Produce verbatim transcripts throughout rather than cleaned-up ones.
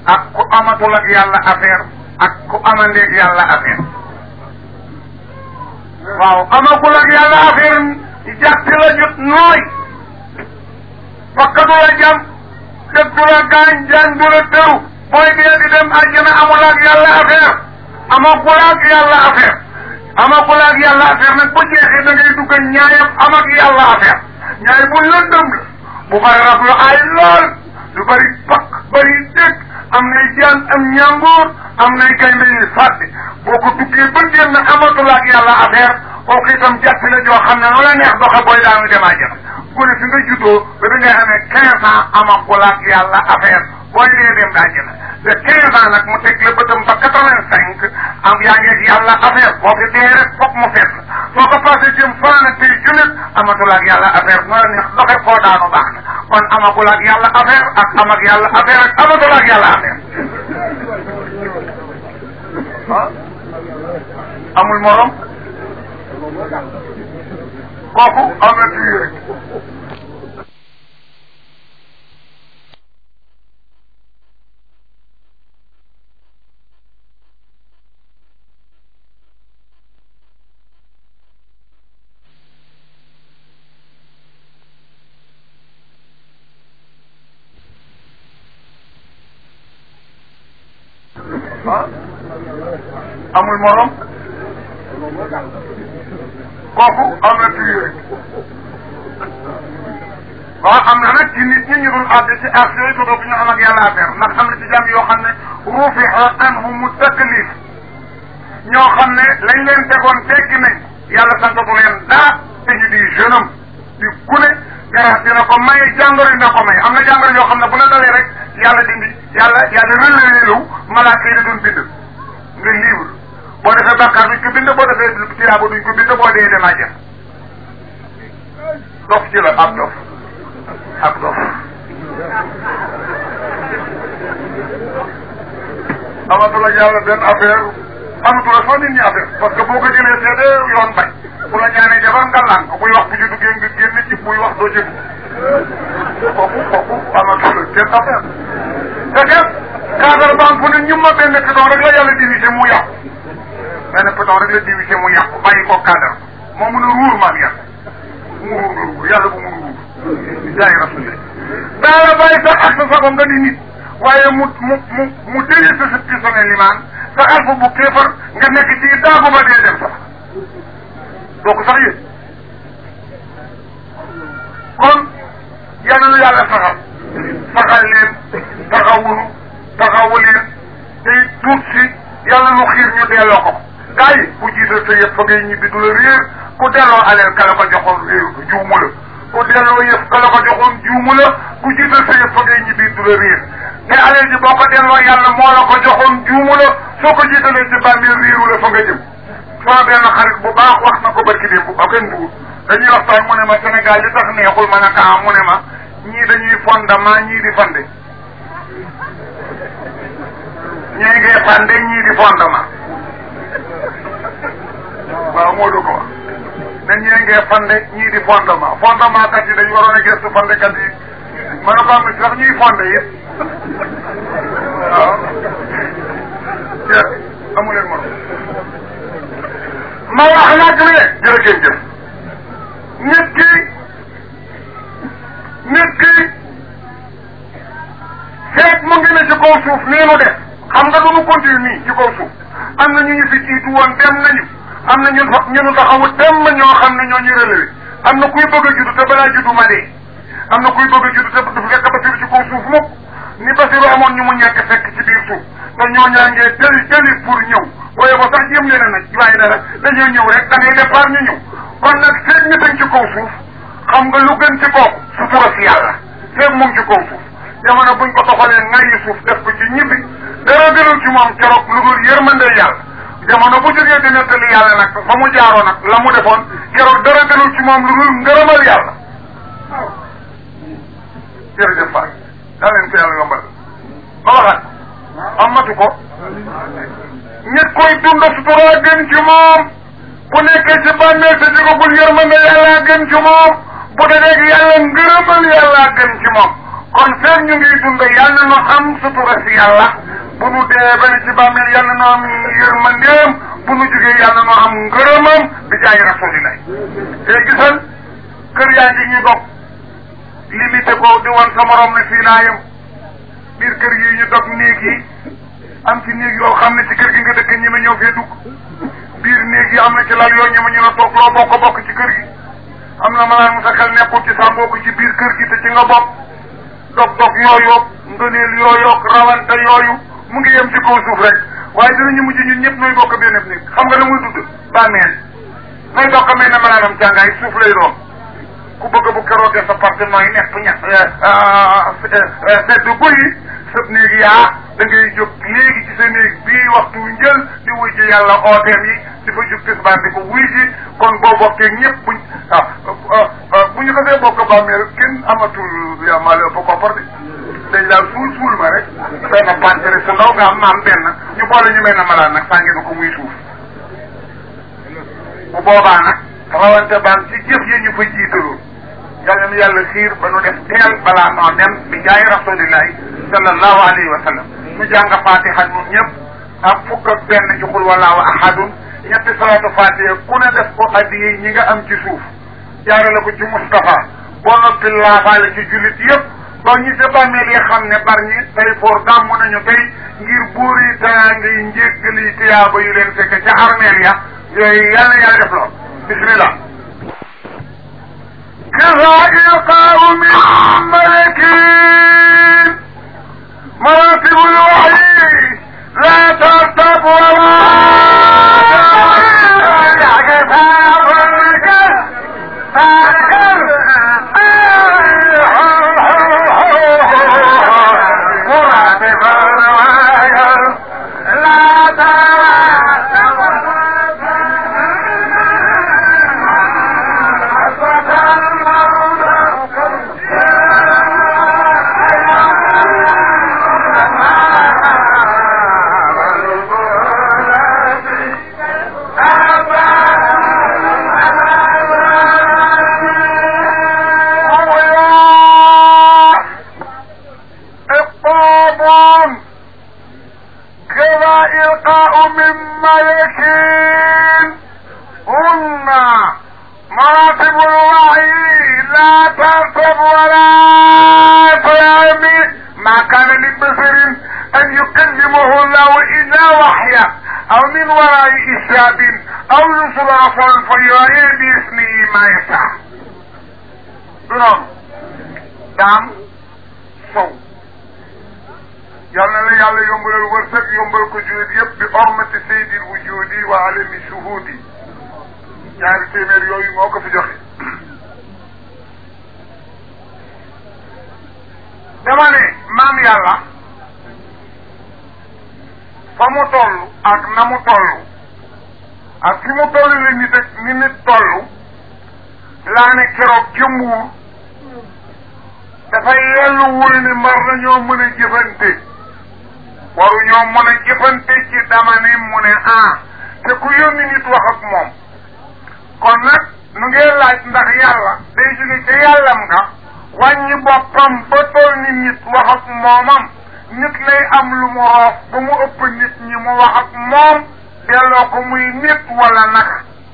ak ku amatul ak yàlla affaire ak ku amandeeg yàlla affaire. waaw amagul ak yàlla affaire jàpp la jot nooy fakka du la jam dëgg du la gaañ jaan du la tëru booy dee di dem àjjana amul ak yàlla affaire amagul ak yàlla affaire amagul ak yàlla affaire nag bu jeexee da ngay dugg ñaayam am ak yàlla affaire ñaay bu lëndëm la bu bari rab lu ay lool lu bari pakk bari dëkk am nay jaan am ñàngoor am nay gaynde yuy fàtte boo ko duggee ba génn amatul ak yàlla affaire kooku itam jàpp la joo xam ne lu la neex doxe booy daanu dem àjjana ku ne fi nga juddoo ba da ngay amee quinze ans amagul ak yàlla affaire booy dee dem àjjana te quinze ans nag mu teg la bëtam ba quatre-vingt-cinq am yaa ngi ak yàlla affaire boo fi dee rek foog mu fees la soo ko passé jëm fan ak tey junnet amatul ak yàlla affaire nu la neex doxe foo daanu baax na kon amagul ak yàlla affaire ak am ak yàlla affaire ak amatul ak yàlla affaire ah amul morom kooku am na tuuti rek. ah amul morom kooku am na tuuti rek. waaw am na nag ci nit ñi ñu dul àgg ci as yooyu te dootuñu am ak yàlla affaire ndax am na ci jàmm yoo xam ne rufi'a anhumu taklif ñoo xam ne lañ leen tegoon teggi nañ yàlla santatu leen daa te ñu di jeune am di gune garab dina ko may jàngoro dina ko may am na jàngoro yoo xam ne bu la dalee rek yàlla dindi yàlla yàlla rëleelu malaaka yi da doon bind nga libre boo defee bàkkaar duñ ko bind boo defee tiyaaba duñ ko bind boo dee dem àjjana dof ci la ab dof ak dof amatula yàlla benn affaire amatula soo nit ñi affaire parce que boo ko jëlee seede yoon bañ bu la ñaanee jabar nga lànk buy wax bu ci duggee nga génn ci buy wax doo jëf kooku kooku amatula kenn affaire te kat cadre banque bu ne ñu ma benn piton rek la yàlla divisé mu yàqu benn piton rek la divisé mu yàqu bàyyi ko cadre moo mun a ruur maam yàlla mu ruur nga ruur yàlla bu mun ruur jaay rasulillah daa la bàyyi sax ak sa sagom nga di nit waaye mu mu mu mu déye sa sa pisone limaan sa alfa bu kéefar nga nekk ci daagu ba dee dem sax doo ko sax yëg kon yàlla lu yàlla saxal saxal leen taxawunu taxawu leen tey tuut si yàlla nu xiir ñu delloo ko gaa yi ku jiital sa yëpp fa ngay ñibbi du la réer ku delloo aleel kala ko joxoon réer ko juumu la ku delloo yëf kala ko joxoon juumu la ku jiital sa yëpp fa ngay ñibbi du la réer te aleel ji boo ko delloo yàlla moo la ko joxoon juumu la soo ko jiitalee ci bàmmeel réeru la fa nga jëm sama benn xarit bu baax wax na ko barki démb ak kenn dugub dañuy waxtaan mu ne ma Sénégal li tax neexul ma ne kaa mu ne ma ñii dañuy fondement ñii di fande ñii ngi fande ñii di fondement waaw moo du ko wax ne ñii ngi fande ñii di fondement fondement kat yi dañu waroon a gëstu fande kat yi ma ne ko am sax ñuy fonde it waaw jë amu leen morom ma wax nag ne jërëjëf nit ki nit ki feeg mu ngi ne ci kaw suuf nii nu def xam nga du nu continue nii ci kaw suuf am na ñu ñu fi jiitu woon dem nañu am na ñun ñu nu taxawu dem na ñoo xam ne ñoo ñu relevé am na kuy bëgg a juddu te balaa juddu ma dee am na kuy bëgg a juddu te du fekk Basiru ci kaw suuf mukk ni Basiru amoon ñu mu ñàkk fekk ci biir suuf te ñoo ñaa ngee tëli tëli pour ñëw booye ba sax jéem leen a nag waaye dara dañoo ñëw rek da ngay départ ñu ñëw kon nag feeg ñu dañ ci kaw suuf xam nga lu gën ci kooku sutura si yàlla feeg mu ngi ci kaw suuf jamono buñ ko toxalee ngayi suuf def ko ci ñibbi dara gënul ci moom keroog lu dul yërmande yàlla jamono bu jógee di nettali yàlla nag fa mu jaaroo nag la mu defoon keroog dara gënul ci moom lu dul ngërëmal yàlla jërëjëf Faye daa leen ko yàlla yombal ma waxaat amatu ko nit koy dund sutura gën ci moom bu nekkee ci bàmmeel te jógagul yërmande yàlla gën ci moom bu dajeeg yàlla ngërëmal yàlla gën ci moom kon feeg ñu ngi dund yàlla na nu am sutura si yàlla bu nu dee ba ci bàmmeel yàlla na nu am yërmandeem bu nu jógee yàlla na nu am ngërëmam bi jaay rasulillah te gisal kër yaa ngi ñu dog limité ko di wan sa morom ne fii laa yem biir kër yi ñu dog néeg yi am ci néeg yoo xam ne ci kër gi nga dëkk ñi ma ñëw fee dugg biir néeg yi am na ci lal yoo ñi ma ñu la toog loo bokk bokk ci kër gi am na maanaam sa xel nekkul ci sa mbokk ci biir kër gi te ci nga bokk dog dog yooyu ngëneel yooyu rawante yooyu mu ngi yem ci kaw suuf rek waaye dinañu mujj ñun ñëpp nooy bokk benn néeg xam nga ne muy dudd bàmmeel nooy bokk mel ne malaanam càngaay suuf lay doon ku bëgg bu keroogee sa parti nooy nekk ña sedd guy sëb néeg yaa da ngay jóg léegi ci sa néeg bii waxtu njël di wuy ji yàlla ooteem yi di fa jóg tisbaar di ko wuy ji kon boo bokkee ñëpp buñ ah bu ñu xasee bokk bàmmeel kenn amatul yaa maa la ëpp koppar de dañ daal suul suul ma rek benn pàncere su ndaw nga am maam benn ñu boole ñu mel na malaan nag sànge na ko muy suuf bu boobaa nag rawante baan ci jëf yi ñu fa jiitaloon yàlla nu yàlla xiir ba nu def teel balaa noo dem bi jaay rasulillahi sallallahu alayhi wa sallam nu jàng fatiha ñun ñëpp ak fukk ak benn ci xul wallahu ahadun ñetti salaatu fatiha ku ne def ko addiye ñi nga am ci suuf jaarale ko ci Moustapha boo noppi laafaale ci jullit yëpp ba ñi sa bàmmeel yi xam ne bar ñi tey foor gàmm nañu tey ngir buur yi taa ngay njéggali tiyaaba yu leen fekk ca armeel ya yooyu yàlla yàlla def lool bismillah كذا إلقاء من ملكين مراتب الوحي لا ترتب ولا أو يصرف فيعي باسمه ما يشاء دون دام صو يلا لا يلا يومبل الورثك يومبل كجود يب بحرمة سيد الوجود وعالم الشهود يعني تيمير يوي موقف جخي دماني مام يلا فمو تولو اك نمو تولو ak fi mu toll la nit ak ni nit toll laa ne keroog jëmbuur dafay yelluwul ni mar nañoo mën a jëfante waruñoo mën a jëfante ci dama ne mu ne ah te ku yónni nit wax ak moom kon nag nu ngee laaj ndax yàlla day jóge ca yàllam nga wàññi boppam ba toll ni nit wax ak moomam nit lay am lu mu roof ba mu ëpp nit ñi mu wax ak moom delloo ko muy nit wala nag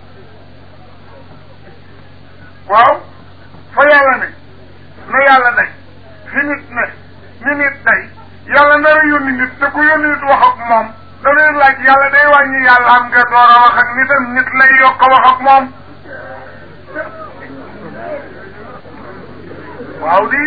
waaw fa yàlla ne na yàlla day fi nit ne ni nit day yàlla nara yónni nit te ku yónni nit wax ak moom dañuy laaj yàlla day wàññi yàlla am nga door a wax ak nitam nit lay yokk wax ak moom waaw di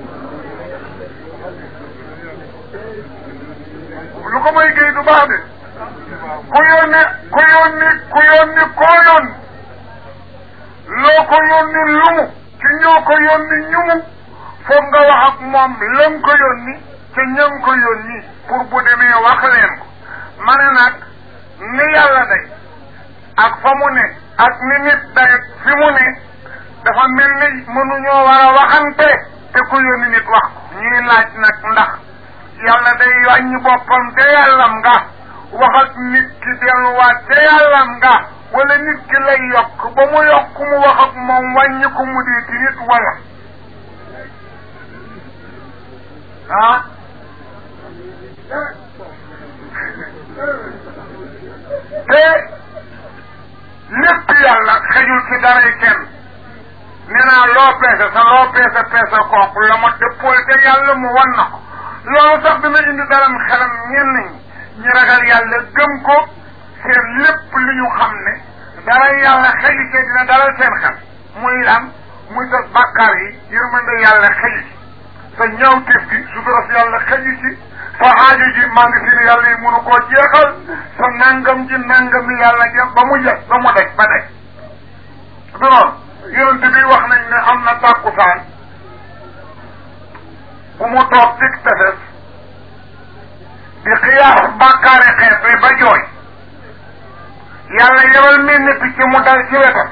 lu ko may géey du baax de ku yónni ku yónni ku yónni koo yónni loo ko yónni lumu ci ñoo ko yónni ñumu foog nga wax ak moom lam ko yónni te ñam ko yónni pour bu demee wax leen ko ma ne nag ni yàlla day ak fa mu ne ak ni nit day fi mu ne dafa mel ni mënuñoo war a waxante te ku yónni nit wax ko ñuy laaj nag ndax yàlla day wàññi boppam te yàllam nga wax ak nit ki delluwaat te yàllam nga wala nit ki lay yokk ba mu yokk mu wax ak moom wàññi ko mu dee ci nit wala ah te lépp yàlla xëjul ci dara kenn nee naa loo peese sa loo peese peese kooku la ma dëppool te yàlla mu wan na ko loolu sax dina indi dalam xelam ñenn ñi ñu ragal yàlla gëm ko seen lépp lu ñu xam ne dara yàlla xëju ci dina dalal seen xel muy lan muy sa bàkkaar yi yërmande yàlla xëju ci sa ñaawteef gi suturas yàlla xëju ci sa aajo ji maa ngi fi ne yàlla yi mënu koo jeexal sa nangam ji nangam yi yàlla jeex ba mu jeex ba mu daj ba daj du noonu yonente bi wax nañ ne am na tàkkusaan bu mu toog dig tefes di xiyaas bàkkaari xeet bi ba jooy yàlla yebal mel ni picc mu dal ci wetam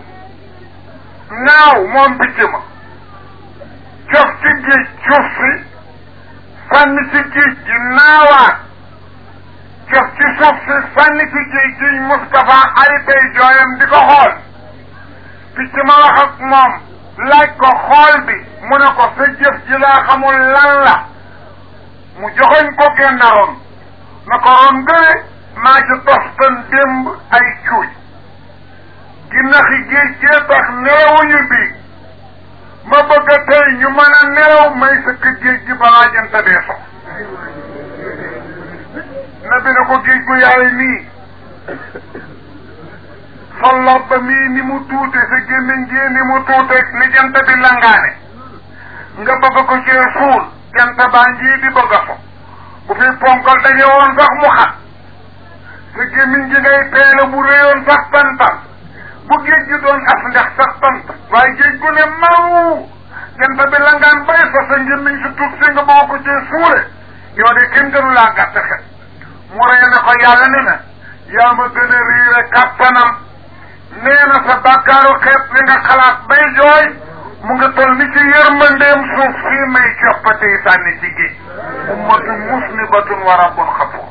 naaw moom picc ma cof ci géej suuf si sànni ci géej gi naawaat cof ci suuf si sànni ci géej gi Moustapha ay tey jooyam di ko xool picc ma wax ak moom laaj ko xool bi mu ne ko sa jëf ji laa xamul lan la mu joxoñ ko genn ron na ko ron gëne maa ci tostan démb ay cuuj ginnaxi géej gee tax nelawuñu bi ma bëgg a tey ñu mën a nelaw may sëkk géej gi balaa jant bee so na bi na ko géej gu yaay nii sa lobb mii ni mu tuute sa gémmiñ gii ni mu tuute ni jant bi langaane nga bëgg ko ci suul jant baa njii di bëgg a so bu fi ponkal dañe woon sax mu xat sa gémmiñ gi ngay peele bu réyoon sax tantan bu géej gi doon as ndax sax tant waaye géej gu ne maw jant bi langaan bay sa sa gémmiñ si tuut si nga bëgg ko ci suule yow de kenn gënu laa gàtt xel mu rey na ko yàlla ne na yaa ma gën a riire kàttanam nee na sa bàkkaaru xeet li nga xalaat bay jooy mu ngi toll ni ci yërmandeem suuf fii may coppatee sànni ci géej ummatun muslibatun wa rabbun xafuur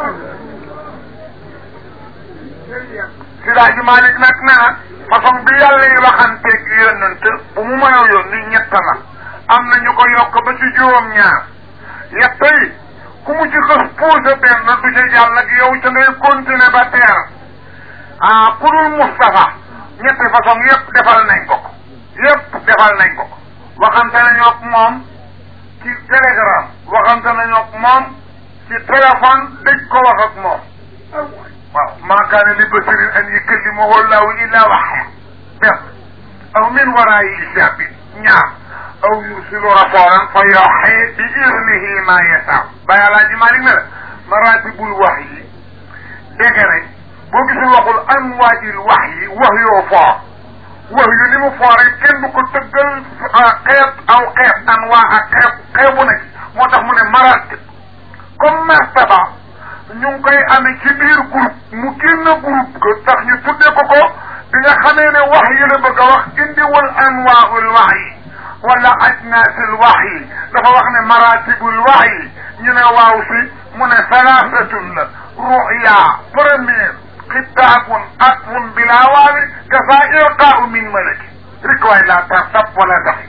Siraaji Malik nag nee na façon bi yàlla yi waxanteeg yónnante bu mu mënoo yónni ñett la am na ñu ko yokk ba ci juróom ñaar ñett yi ku mu ci xës puuse benn du ca jàll ak yow ca ngay continuer ba teer ah ku dul Moustapha ñetti façon yëpp defal nañ ko ko yëpp defal nañ ko ko waxante nañoo ak moom ci télégramme waxante nañoo ak moom ci téléphone dëj ko wax ak moom waaw maa kaana li basharin an yukallimahu llaahu illaa wahyan benn aw min waraa'i hijaabin ñaar aw yursilu rasuulan fa yuuhii bi iznihi maa yashaa Baay Alaaji Maalik ne la maraatibul wahyi dégg nañ boo gisul waxul amwaajil wahyi wax yoo foor wax yu ni mu fooree kenn du ko tëggal xeet aw xeet anwaa ak xeet xeebu na ci moo tax mu ne maraatib comme martaba ñu ngi koy amee ci biir groupe mu génn groupe ko tax ñu tudde ko ko bi nga xamee ne wax yi la bëgg a wax indiwul anwaa'ul wahyi wala ajnaasil wahyi dafa wax ne maratibul wahyi ñu ne waaw si mu ne salaasatun la ru'ya première xitaabun atfun bila waawi kafa ilqaa'u min malaki rek waay laa tartab wala daxi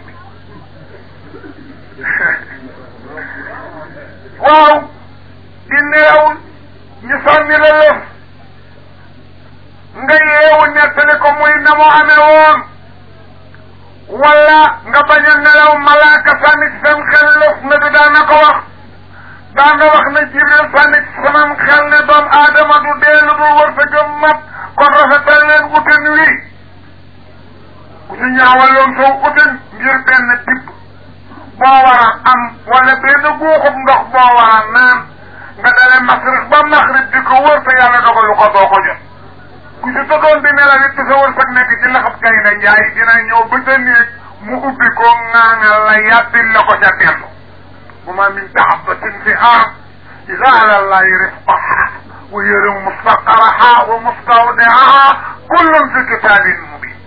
waaw di neew ñu sànni la lëf nga yeewu nettali ko muy na mu amee woon wala nga bañ a nelaw malaaka sànni ci seen xel lëf na du daana ko wax daa nga wax ne Jibril sànni ci samam xel ne doomu aadama du dee lu dul war sa gëm mat kon rafetal leen utin wi ku ci ñaawaloon soo utin ngir benn tibb boo war a am wala benn guuxub ndox boo war a naan nga dale masrix ba maxrib di ko wër te yàlla dogalu ko doo ko jot ku si tëddoon di nelaw it sa wërsëg nekk ci laxab kay na njaay dina ñëw ba sa néeg mu ubbi ko ŋaaŋal la yàbbil la ko ca dellu wa ma min daabbatin fi ard illa ala llahi rizquha wa ya'lamu mustaqarraha wa mustawdi'aha kullun fi kitabin mubin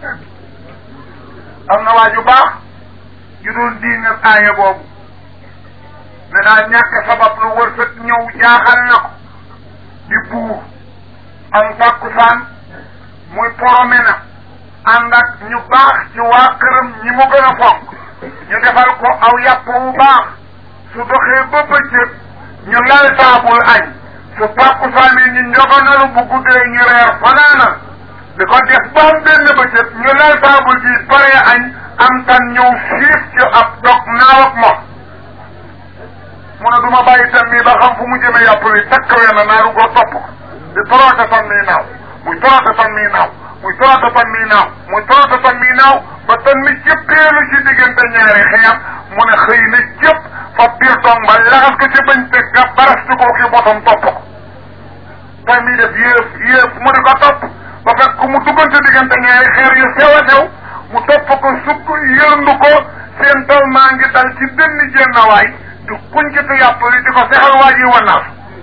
am na waa ju baax ju doon diingat aaya boobu ne daa ñàkk sabab lu wërsëg ñëw jaaxal na ko di buur am takkusaan muy porome na ànd ak ñu baax ci waa këram ñi mu gën a fonk ñu defal ko aw yàpp wu baax su doxee ba bëccëg ñu lal taabul añ su tàkkusaan yi ñu njoganalu bu guddee ñu reer fanaana di ko def ba am benn bëccëg ñu lal taabul ji paree añ am tan ñëw siif ci ab dog naaw ak moom mu ne du ma bàyyi tan mii ba xam fu mu jëme yàpp wi takk wenn naaru góor topp ko di toroota tan mii naaw muy toroota tan mii naaw muy toroota tan mii naaw muy toroota tan mii naaw ba tan mi cëppeelu ci diggante ñaari xeem mu ne xëy na cëpp fa biir dong ba laxas ko ci bañ teg ga barastu ko ki botom topp ko tan mii def yéef yéef mu di ko topp ba fekk mu duggante diggante ñaari xeer yu sew a sew mu topp ko sukk yërndu ko seen taw maa ngi dal ci benn jennawaay di kuñcitu yàpp li di ko sexal waa ji wannaaf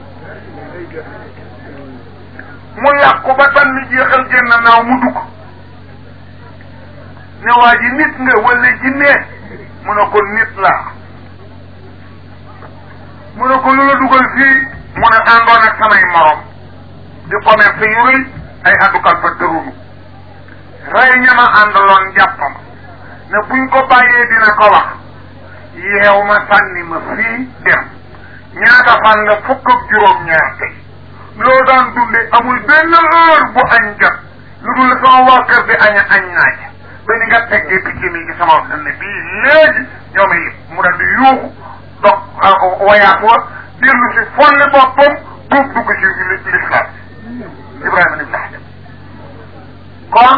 mu yàqu ba tan mi jeexal génn naaw mu dugg ne waa ji nit nga wala jinne mu ne ko nit laa mu ne ko lu la dugal fii mu ne àndoon ak samay morom di commerce yu rëy ay àndukat fa tërunu rey ñama àndaloon jàppam ne buñ ko bàyyee dina ko wax yeew ma sànni ma fii dem ñaata fan la fukk ak juróom ñaar tey loo daan dunde amul benn heure bu añ jot lu dul sama waa kër bi aña añ naaj ba ni nga teggee picc mi ci sama wax ne bii léegi ñoo may yëpp mu dal di yuuxu dog wayaat wa dellu si folli boppam tuub dugg ci l'islam Ibrahima ni lax dem kon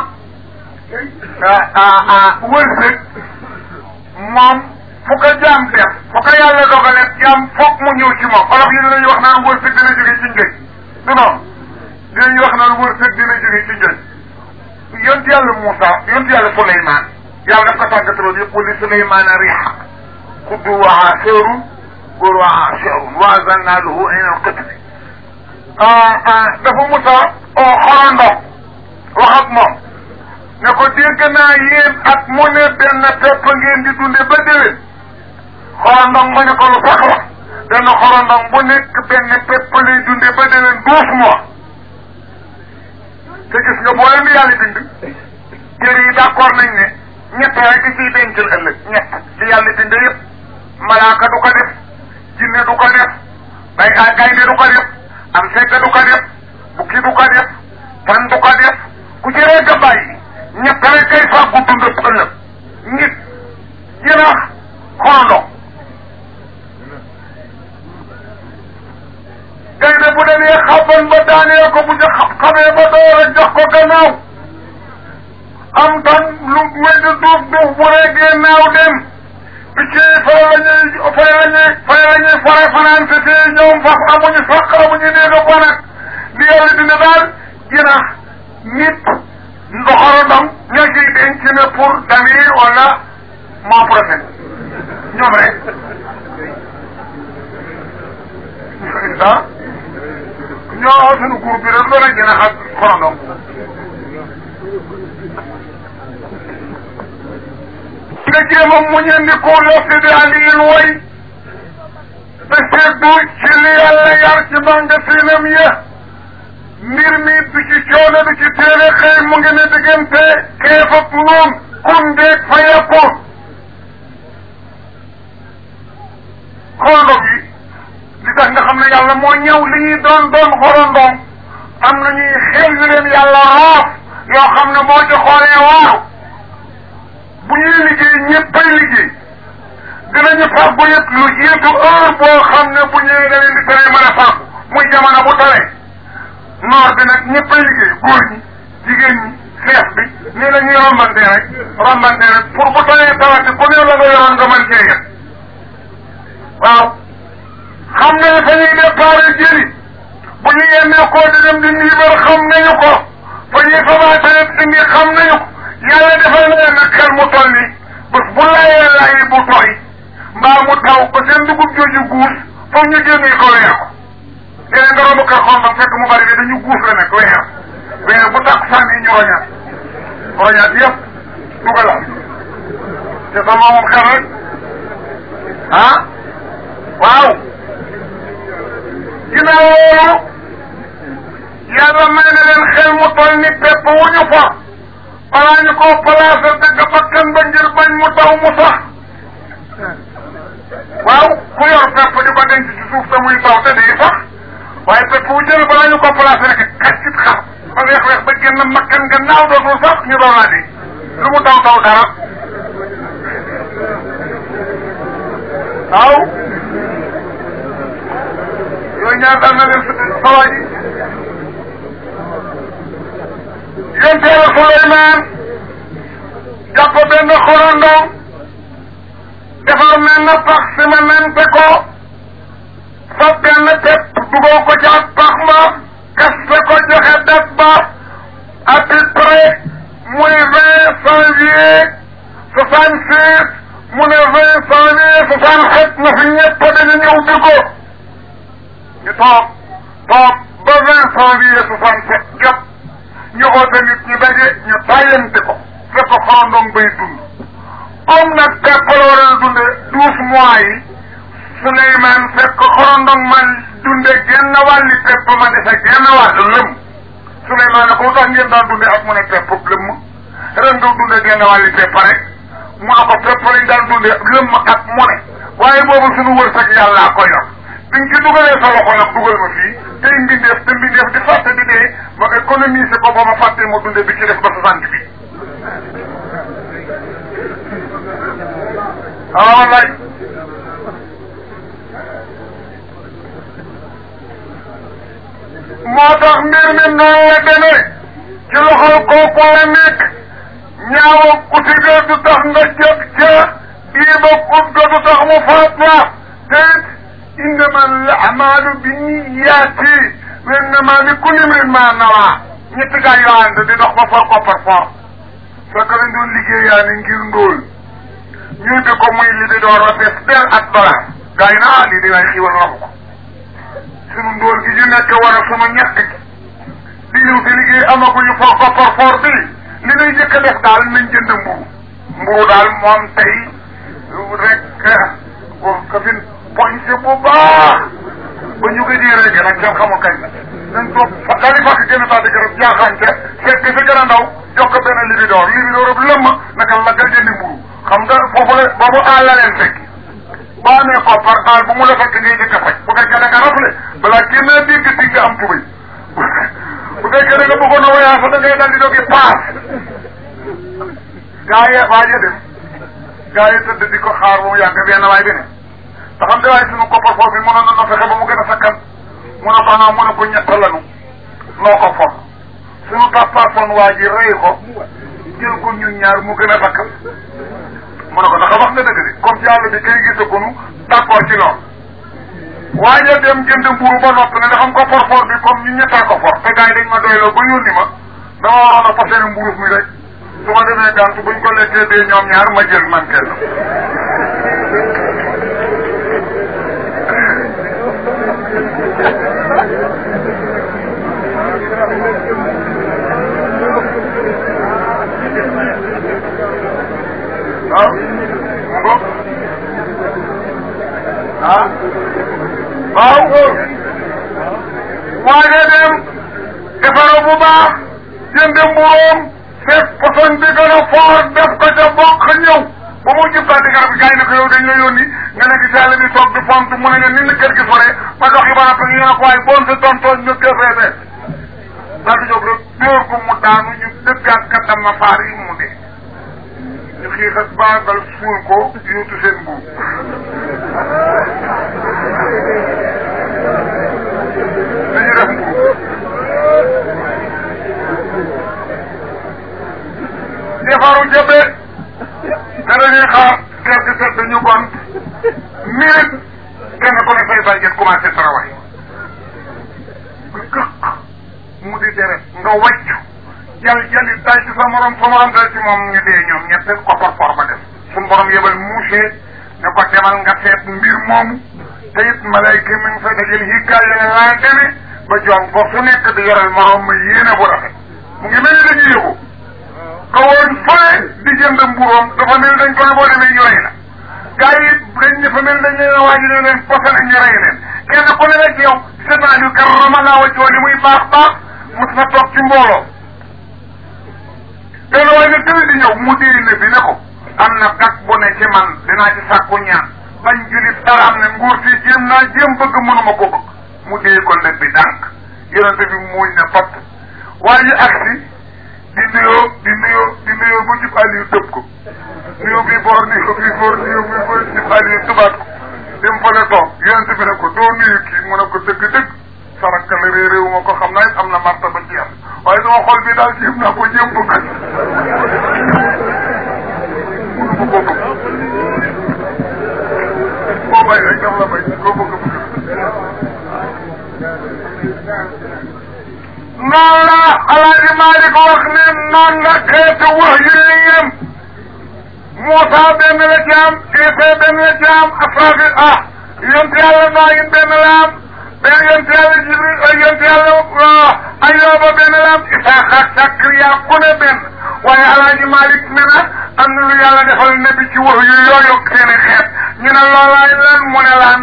wërsëg moom fu ko jaam def fu ko yàlla dogalee jaam foog mu ñëw ci moom olof yi dinañu wax naan wërsëg dina jóge ci njëg du noonu dinañu wax naan wërsëg dina jóge ci njëg yonent yàlla Moussa yonent yàlla Souleymane yàlla daf ko tàggataloon yëpp wali Souleymane riixa xudduwaha seerun góorwaha seerun waazanna lahu aynal qitri dafa Moussa oo xorondom wax ak moom ne ko dégg naa yéen at mu ne benn pepp ngeen di dunde ba déwén xorondom ma ne ko lu sax la benn xorondom bu nekk benn pepp lay dunde ba déwén douze mois te gis nga boo leen di yàlla bind téere yi d'accord nañ ne ñett rek di ciy dencal ëllëg ñett ci yàlla bind yëpp malaaka du ko def jinne du ko def bay a gaynde du ko def am seete du ko def bukki du ko def tan du ko def ku ci rek a bàyyi ñett rek kay fàggu dund ëllëg nit jinax xorondom gaynde bu demee xaban ba daanee ko bu ca xamee ba door a jox ko gannaaw am tan lu wedd duuf duuf bu reggee naaw dem picc yi fay la ñuy fay la ñuy fay la ñuy fore fanaan te fii ñoom faf amuñu saq amuñu néega ko nag li yàlla dina daal jinax nit ndoxorondom ñoo ciy denc ne pour damir wala mois prochain ñoom rek ah ñoo suñu groupe bi rek loolu jinax ak xorondom nga jéem a muñandiku lofti di aliin way te seddu ci li yàlla yar ci magasinam ya mbir mi du ci coono du ci téere xëy mu ngi ne diggante keef ak noon kun deeg fa yàppoon xorondom yi li tax nga xam ne yàlla moo ñëw li ñuy doon doon xorondom am na ñuy xel yu leen yàlla roof yoo xam ne boo ci xoolee waaw bu ñuy liggéey ñëppay liggéey dinañu fàggu yëpp lu jiitu heure boo xam ne bu ñëwee da leen di tere mën a fàggu muy jamono bu tawee noor bi nag ñëppay liggéey góor ñi jigéen ñi xeef bi nii la ñuy rombante rek rombante rek pour bu tawee tawati ku ne la nga yoroon nga mën cee yëg waaw xam nañu fa ñuy déparé jëli bu ñu yennee koo di dem di niibar xam nañu ko fa ñuy fabaate indi xam nañu ko yàlla defal na leen nag xel mu toll nii bés bu layee layi bu tooy mbaa mu taw ba seen dugub jooju guus foog ñu génnee ko weer ko léegi nga romb kër xondam fekk mu bari bi dañu guus la nag weer weer bu takk sànni ñu roñaat roñaat yëpp dugalaat te sama moom xel rek ah waaw ginnaaw loolu yàlla may na leen xel mu toll ni pepp wu ñu fa balaa ñu koo placé dëgg bakkan ba ngir bañ mu taw mu sax waaw ku yor pepp di ko denc ci suuf te muy taw te day sax waaye pepp bu jël balaa ñu ko placé rek kàccit xar ba weex weex ba génn makkan nga naaw dootul sax ñu doon laa di lu mu taw taw dara waaw yooyu ñaar dal na leen sawaa ji yonteela Suleymaan jàpp benn xorondong defar mel na pax cimenté ko fab benn pepp dugal ko ca pax ma kaste ko joxe dat ba à peu près muy vingt janvier soixante six mu ne vingt janvier soixante sept na fi ñëpp dañu ñëw di ko ñu toog toog ba vingt janvier soixante sept jot ñu oote nit ñu daje ñu tàyyante ko fekk xorondong bay dund comme nag pepp la war a dunde douze mois yi Souleymane fekk xorondong man dunde genn wàlli pepp ma defe genn wàll lëm Souleymane ne ko tax ngeen daan dunde ak mu ne pepp lëmm ren nga dunde genn wàlli pepp rek mu ne ko pepp lañ daan dunde lëmm ak mu ne waaye boobu suñu wërsëg yàllaa ko yor bi nga ci dugalee sa loxo nag dugal ma fii tey mbindeef te mbindeef di fàtte di dee ma économiser ko ba ma fàtte ma dunde bi ci def ba soixante bi waaw wallaay moo tax mbir mi noonu la demee ci loxol kooku la nekk ñaawa uti ga du tax nga jot ca diiba ut ga du tax mu faat la te it innama al amalu bi niyaati wa innama li kulli imrin ma nawa ñetti gaa yoo ànd di dox ba for ko par for fekk lañ doon liggéeyaa ni ngir ndóol ñu di ko muy li di door a fees del ak dollar gaa yi naa lii dinay xiiwal waxu ko sunu ndóol gi ñu nekk war a sunu ñett gi di ñëw di liggéey amaguñu for ko par for bi li ñuy njëkk a def daal nañ jënd mburu mburu daal moom tey rek ka fin poñse bu baax ba ñu gëjee rek nag kenn xamul kañ la nañ toog daal di fàkk gën a taati garab jaaxaante fekk fi gën a ndaw jox ko benn libidoor libidoor ab lëmm naka la nga jëndi mburu xam nga foofu la boobu aal la leen fekk boo amee koppar aal bu mu la fekk ngay jëkk a faj bu fekkee da nga rafle balaa génn dégg di nga am tubay bu fekkee da nga bëggoon a voyage da ngay dal di dogi paas gaa yi waaja dem gaa yi tëdd di ko xaar ba mu yàgg benn waay bi ne te xam ne waaye suñu koppar foofu bi mënoon na fexe ba mu gën a sakkan mun a banaa mun a ko ñett lanu noo ko for suñu tàppaasoon waa ji rëy ko jël ko ñun ñaar mu gën a sakkan mu ne ko ndax wax nga dëgg de comme ci àll bi kay gisagunu d'accord ci loolu waaye dem jënd mburu ba noppi ne dafa am ko for for bi comme ñu ñettaa ko for te gars yi dañ ma doyloo ba yónni ma dama waroon a fasee mburu mi rek su ma demee gàntu buñ ko lekkee dee ñoom ñaar ma jël man kenn waaw ngo ah waaw waaye dem defaro bu baax jënd mburoom fekk poson bi gën a foor def ko ca bokk ñëw ba mu jëftaati garab bi gars yi ne ko yow dañ la yónni nga nekk ci àll bi toog di font mu ne leen ni la kër gi sore ma dox yi ba noppi ñu ne ko waaye boon si tontoon ñu kefeete daal di jóg rek dóor ko mu daanu ñu dëggaat kaddam ma faar yi mu dee ñu xiixat baagal suul ko yóotu seen buub dañu def mbuub defaru jëbe te dañuy xaar gerte set dañu bon minute kenn ko ne say bàjjet commencé travail nga gëq mu di deret nga wàccu jal jali tay ci sa morom sa morom dal ci moom ñu dee ñoom ñett koppar for ba def suñu borom yebal muusee ne ko demal nga seet mbir moomu te it malayka mi ngi fay dajal hikkaay yene laa demee ba joom ko su nekk di yoral morom ma yéene bu rafet mu ngi mel ni dañuy yëgu ka woon fële di jënd mburoom dafa mel dañ ko ne boo demee ñu rey la gars yi dañ dafa mel dañ leen waaji ne leen posé ñu rey leen kenn ku ne la ci yow seetaan yu karrama laa wa jooli muy baax baax mos na toog ci mbooloo benn waaye ne tëwi di ñëw mu diri ne bi ne ko am na gat bu ne ci man dinaa ci sàkku ñaan bañ julit daraam ne nguur si jéem naa jéem bëgg mënuma ko bëgg mu dee ko ndëb bi dànk yonente bi muuñ ne fatt waa ji agsi di nuyoo di nuyoo di nuyoo bu jub Aliou tëb ko nuyoo bi boor nuyoo bi boor nuyoo bi boor jub Aliou tëbaat ko dem fa ne toog yonente bi ne ko doo nuyu kii mu ne ko dëgg-dëgg sarak la réew réew ma ko xam naa it am na martaba ci am waaye sama xol bi daal jéem naa ko jéem bëgg mënu ma ko bëgg boo bay rek daf la bay koo bëgg bëgg noonu la Alaaji Maalik wax ne noonu la xeetu wax yu li yem Muusa benn la ci am Isa benn la ci am Asrafil ah yonent yàlla Nooyin benn la am benn yonent yàlla Jibril yonent yàlla Ayyuba benn la am Isaaxa ak Sakariya ku ne benn waaye Alaaji Maalik ne na am na lu yàlla defal nabi ci wax yu yooyu seen i xeet ñu ne loolaay lan mu ne laan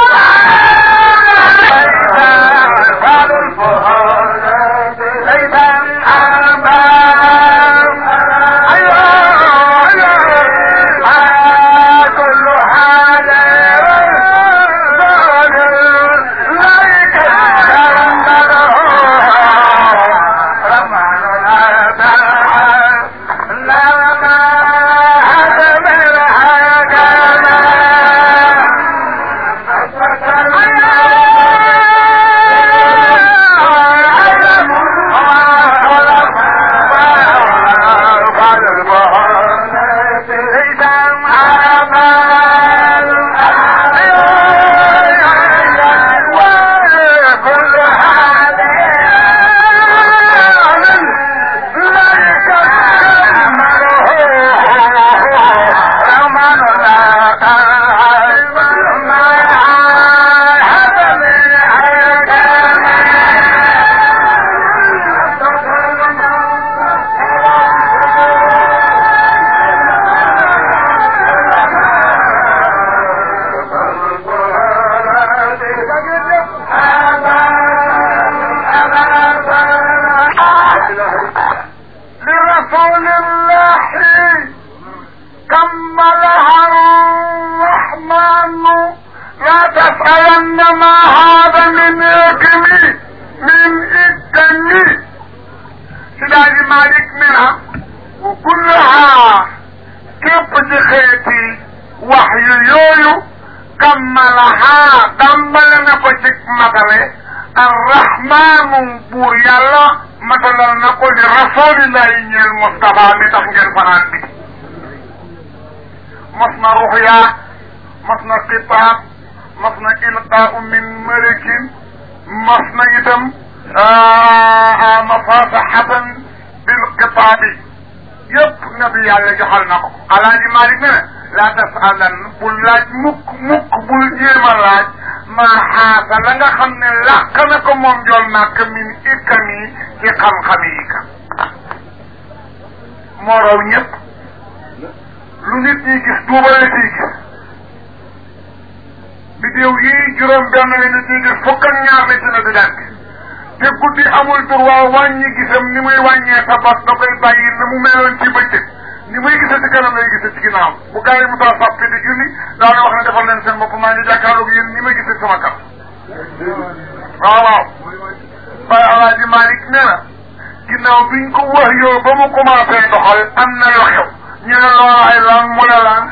rasulillahi ñeel Mustafa mi tax ngeen fanaan bi mos na ruxya mos na xitaab mos na ilqaau min malikin mos na itam mafasaxatan bil xitaabi yëpp nabi yàlla joxal na ko Alaaji Maalik ne laa tasalan bul laaj mukk mukk bul jéem a laaj maa xaasa la nga xam ne làq na ko moom jool màkk min ikkam yi ci xam-xam yi ka moo raw ñëpp lu nit ñi gis duubal la ciy gis bidéew yii juróom benn la nit ñi gis fukk ak ñaar la ci na di daan gis te guddi amul droit wàññi gisam ni muy wàññee sa bas da koy bàyyi na mu meloon ci bëccëg ni muy gisee ci kanam lay gisee ci ginnaaw bu gaa yi mu taa sàppi di julli daana wax ne defal leen seen bopp maa ngi jàkkaarloog yéen ni may gisee sama kanam waaw waaw Baay Alaaji Maalik nee na ginnaaw biñ ko wax yow ba mu commencé doxal am na lu xew ñu ne loolu ay lan mu ne lan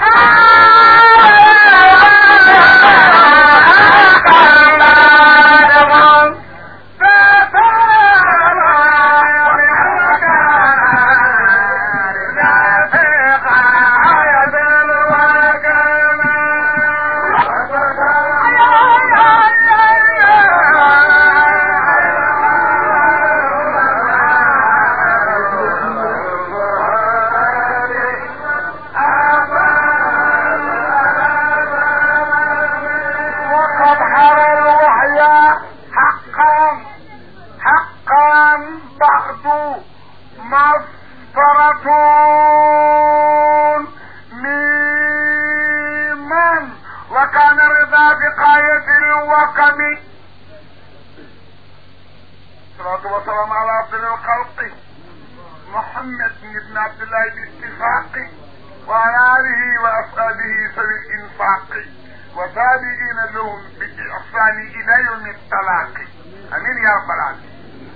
وتابعين لهم بإحسان إلى يوم التلاقي أمين يا رب العالمين.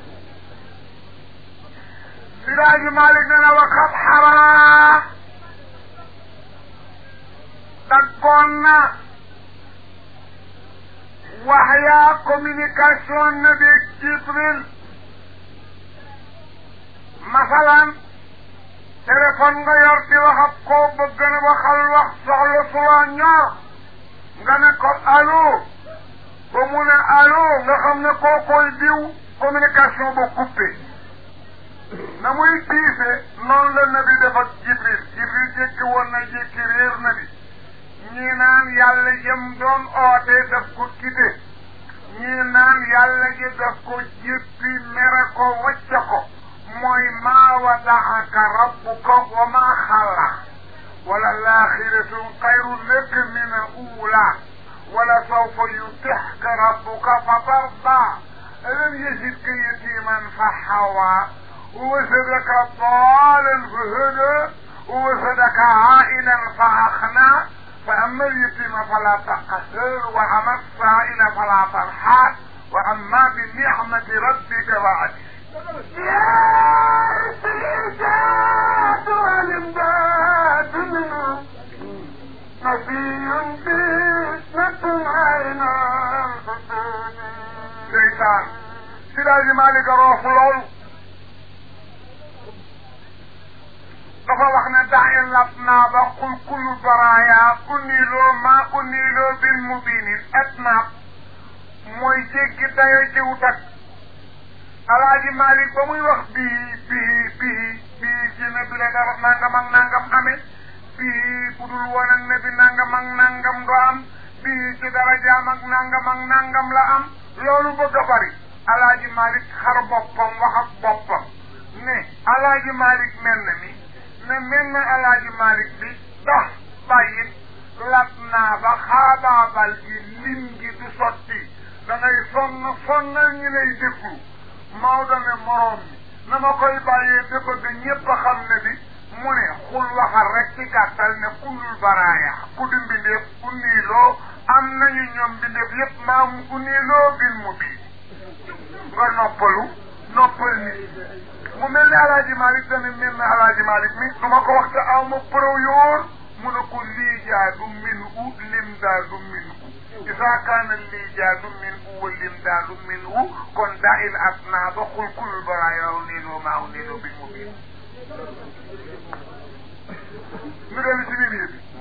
سراج مالك لنا وقد حرا تقولنا وحيا كوميونيكاسيون بك جبريل مثلا téléphone nga yor di wax ak koo bëgg na waxal wax soxla sula ñor nga ne ko allo ba mu ne allo nga xam ne koo koy diw communication ba coupé na muy tiise noonu la nabi def ak jibril jibril jékki woon na jékki réer na bi ñii naan yàlla jëm doon oote daf ko quitté ñii naan yàlla ji daf ko jéppi mere ko wacca ko mooy maa wadaaka rabbuka wa maa xalla wala laaxiratu xayrun laka min al-uula wala sawfa yutixka rabbuka fa tarda alam yajidka yatiiman fa xawaa wa wajadaka daalan fa hadaa wa wajadaka aa'ilan fa aghnaa fa amma al-yatiima falaa taqhar wa amma as-saa'ila falaa tanhar wa amma bi ni'mati rabbika fa haddith. يا الإمداد والإمداد منه نبي بسمة عينا الفتون شيطان سراج مالك روح لول dafa wax ne daañu lab naa ba xul kullu baraaya uniloo maa uniloo bil mubinin etnaab mooy jéggi dayo jiw tak alaaji Malik ba muy wax bii bii bii bii ci ne bi la dara nangam ak nangam amee bii bu dul woon ak ne bi nangam ak nangam do am bii ci dara jaam ak nangam ak nangam la am loolu bëgg a bari alaaji Malik xar boppam wax ak boppam ne alaaji Malik mel na mi ne mel na alaaji Malik bi dox bàyyit lat naa ba xaabaabal gi lim gi du sotti da ngay sonn sonnal ñi lay déglu Maodo ne moroom mi na ma koy bàyyee te bëgg ñépp a xam ne bi mu ne xul waxal rek ci gàttal ne kullul baraaya ku di mbindeef ku niiloo am nañu ñoom mbindeef yépp maam ku niiloo bil mu bii nga noppalu noppal nit mu mel ni alaaji Malik tamit mel na alaaji Malik mi du ma ko wax te aw ma përëw yoor mu ne ko lii jaadu min u lim daadu min u إذا كان الإيجاد منه والإمداد منه كن دع الأسناد قل كل البرايا أنيل وما أنيل بالمبين. نقول لك